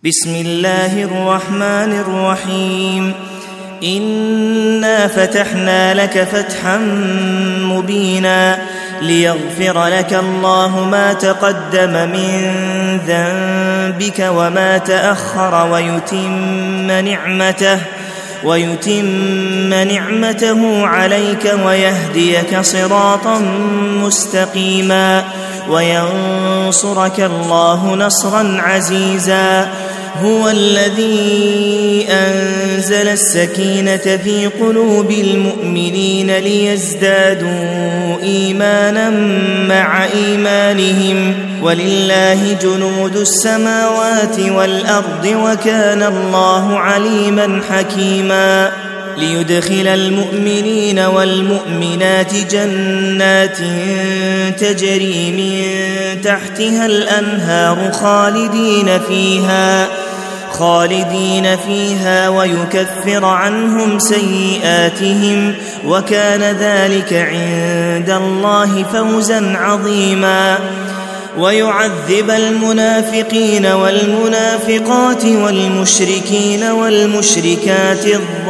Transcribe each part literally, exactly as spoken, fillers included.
بسم الله الرحمن الرحيم. إنا فتحنا لك فتحا مبينا ليغفر لك الله ما تقدم من ذنبك وما تأخر ويتم نعمته ويتم نعمته عليك ويهديك صراطا مستقيما وينصرك الله نصرا عزيزا. هو الذي أنزل السكينة في قلوب المؤمنين ليزدادوا إيمانا مع إيمانهم ولله جنود السماوات والأرض وكان الله عليما حكيما. ليدخل المؤمنين والمؤمنات جنات تجري من تحتها الأنهار خالدين فيها خالدين فيها ويكفر عنهم سيئاتهم وكان ذلك عند الله فوزا عظيما. ويعذب المنافقين والمنافقات والمشركين والمشركات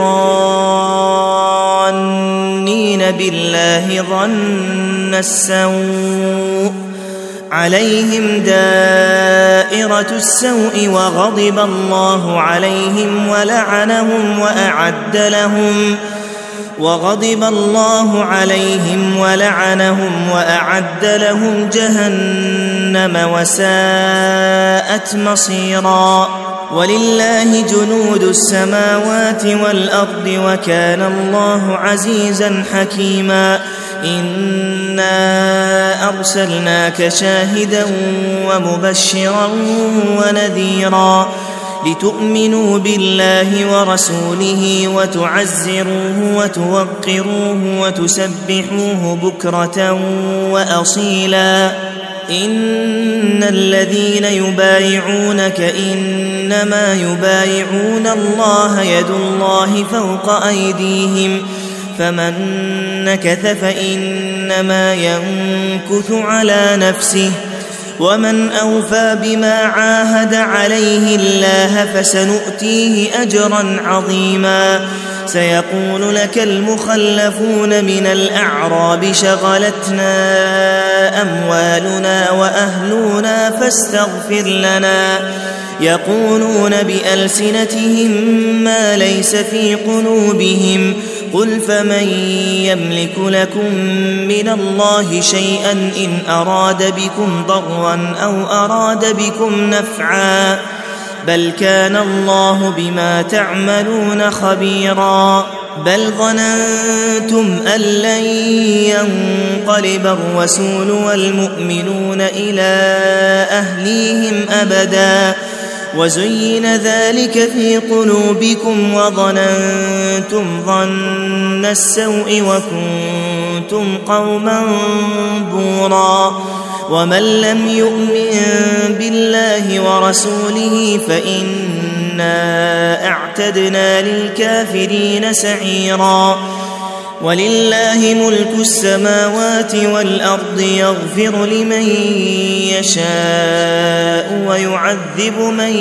الظانين بالله ظن السوء عليهم دائرة السوء وغضب الله عليهم ولعنهم وأعد لهم وغضب الله عليهم ولعنهم وأعد لهم جهنم وساءت مصيرا. ولله جنود السماوات والأرض وكان الله عزيزا حكيما. إنا أرسلناك شاهدا ومبشرا ونذيرا لتؤمنوا بالله ورسوله وتعزروه وتوقروه وتسبحوه بكرة وأصيلا. إن الذين يبايعونك إنما يبايعون الله يد الله فوق أيديهم فمن نكث فإنما ينكث على نفسه ومن أوفى بما عاهد عليه الله فسنؤتيه أجرا عظيما. سيقول لك المخلفون من الأعراب شغلتنا أموالنا وأهلنا فاستغفر لنا يقولون بألسنتهم ما ليس في قلوبهم قل فمن يملك لكم من الله شيئا إن أراد بكم ضرا أو أراد بكم نفعا بل كان الله بما تعملون خبيرا. بل ظننتم أن لن ينقلب الرسول والمؤمنون إلى أهليهم أبدا وزين ذلك في قلوبكم وظننتم ظن السوء وكنتم قوما بورا. ومن لم يؤمن بالله ورسوله فإنا أعتدنا للكافرين سعيرا. ولله ملك السماوات والأرض يغفر لمن يشاء ويعذب من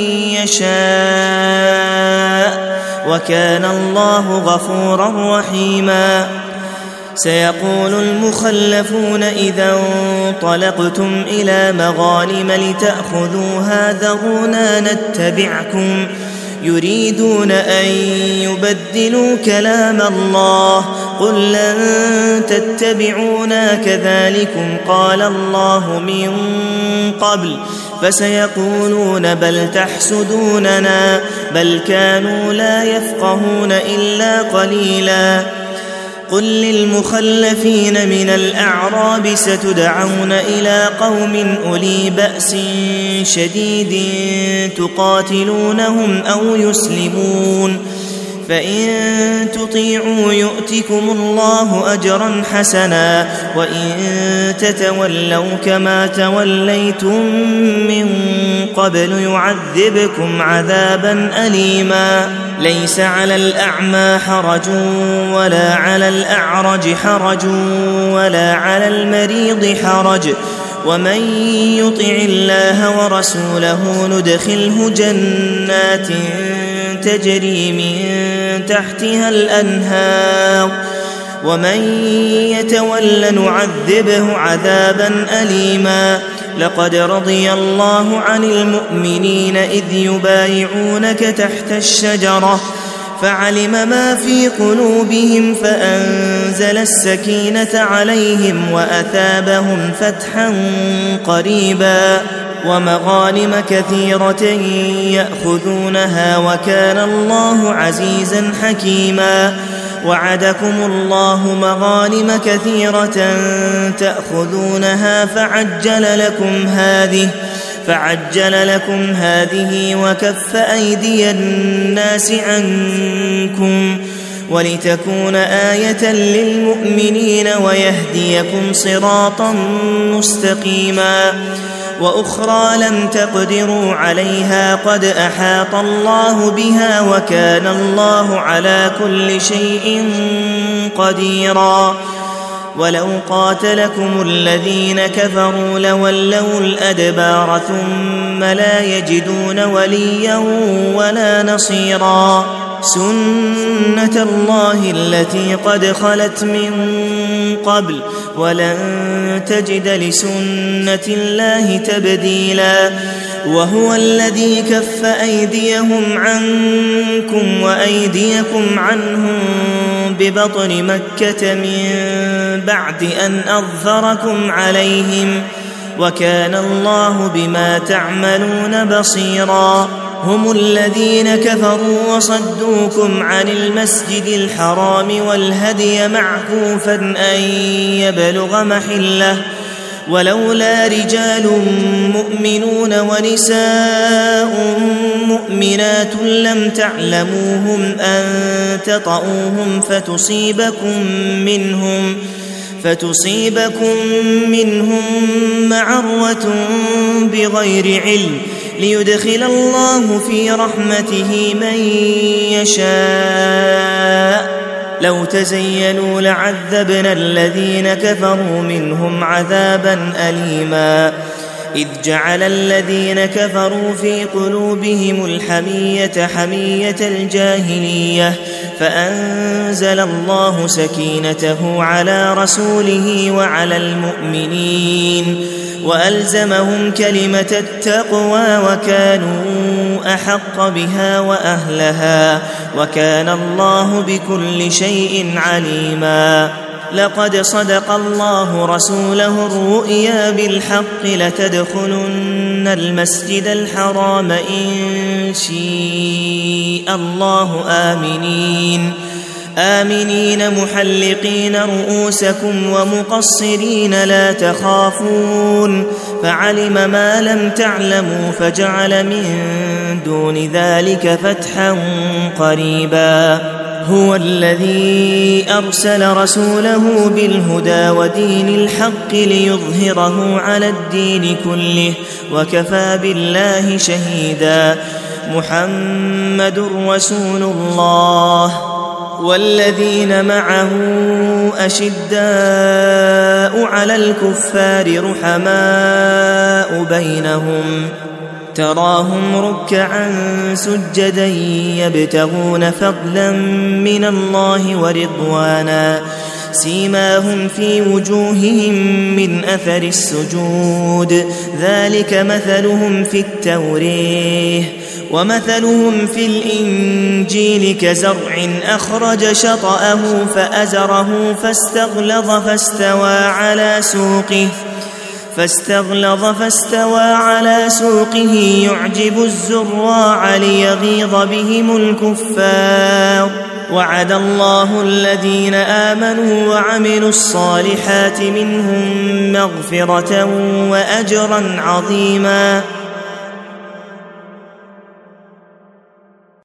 يشاء وكان الله غفورا رحيما. سيقول المخلفون إذا انطلقتم إلى مغانم لتأخذوها ذرونا نتبعكم يريدون أن يبدلوا كلام الله قل لن تتبعونا كذلكم قال الله من قبل فسيقولون بل تحسدوننا بل كانوا لا يفقهون إلا قليلا. قل للمخلفين من الأعراب ستدعون إلى قوم أولي بأس شديد تقاتلونهم أو يسلمون فإن تطيعوا يؤتكم الله أجرا حسنا وإن تتولوا كما توليتم من قبل يعذبكم عذابا أليما. ليس على الأعمى حرج ولا على الأعرج حرج ولا على المريض حرج ومن يطع الله ورسوله ندخله جنات تجري من تحتها الأنهار ومن يتول نعذبه عذابا أليما لقد رضي الله عن المؤمنين إذ يبايعونك تحت الشجرة فعلم ما في قلوبهم فأنزل السكينة عليهم وأثابهم فتحا قريبا ومغانم كثيرة يأخذونها وكان الله عزيزا حكيما وعدكم الله مغانم كثيرة تأخذونها فعجل لكم هذه فعجل لكم هذه وكف أيدي الناس عنكم ولتكون آية للمؤمنين ويهديكم صراطا مستقيما وأخرى لم تقدروا عليها قد أحاط الله بها وكان الله على كل شيء قديرا ولو قاتلكم الذين كفروا لولوا الأدبار ثم لا يجدون وليا ولا نصيرا سنة الله التي قد خلت من قبل ولن تجد لسنة الله تبديلا وهو الذي كف أيديهم عنكم وأيديكم عنهم ببطن مكة من بعد أن أظفركم عليهم وكان الله بما تعملون بصيرا هم الذين كفروا وصدوكم عن المسجد الحرام والهدي معكوفا أن يبلغ محله ولولا رجال مؤمنون ونساء مؤمنات لم تعلموهم أن تطؤوهم فتصيبكم منهم فتصيبكم منهم معرة بغير علم ليدخل الله في رحمته من يشاء لو تزينوا لعذبنا الذين كفروا منهم عذابا أليما إذ جعل الذين كفروا في قلوبهم الحمية حمية الجاهلية فأنزل الله سكينته على رسوله وعلى المؤمنين وألزمهم كلمة التقوى وكانوا أحق بها وأهلها وكان الله بكل شيء عليما لقد صدق الله رسوله الرؤيا بالحق لتدخلن المسجد الحرام إن شاء الله آمنين آمنين محلقين رؤوسكم ومقصرين لا تخافون فعلم ما لم تعلموا فجعل من دون ذلك فتحا قريبا هو الذي أرسل رسوله بالهدى ودين الحق ليظهره على الدين كله وكفى بالله شهيدا محمد رسول الله والذين معه أشداء على الكفار رحماء بينهم تراهم ركعا سجدا يبتغون فضلا من الله ورضوانا سيماهم في وجوههم من أثر السجود ذلك مثلهم في التوريه ومثلهم في الإنجيل كزرع أخرج شطأه فأزره فاستغلظ فاستوى على سوقه فاستغلظ فاستوى على سوقه يعجب الزراع ليغيظ بهم الكفار وعد الله الذين آمنوا وعملوا الصالحات منهم مغفرة وأجرا عظيما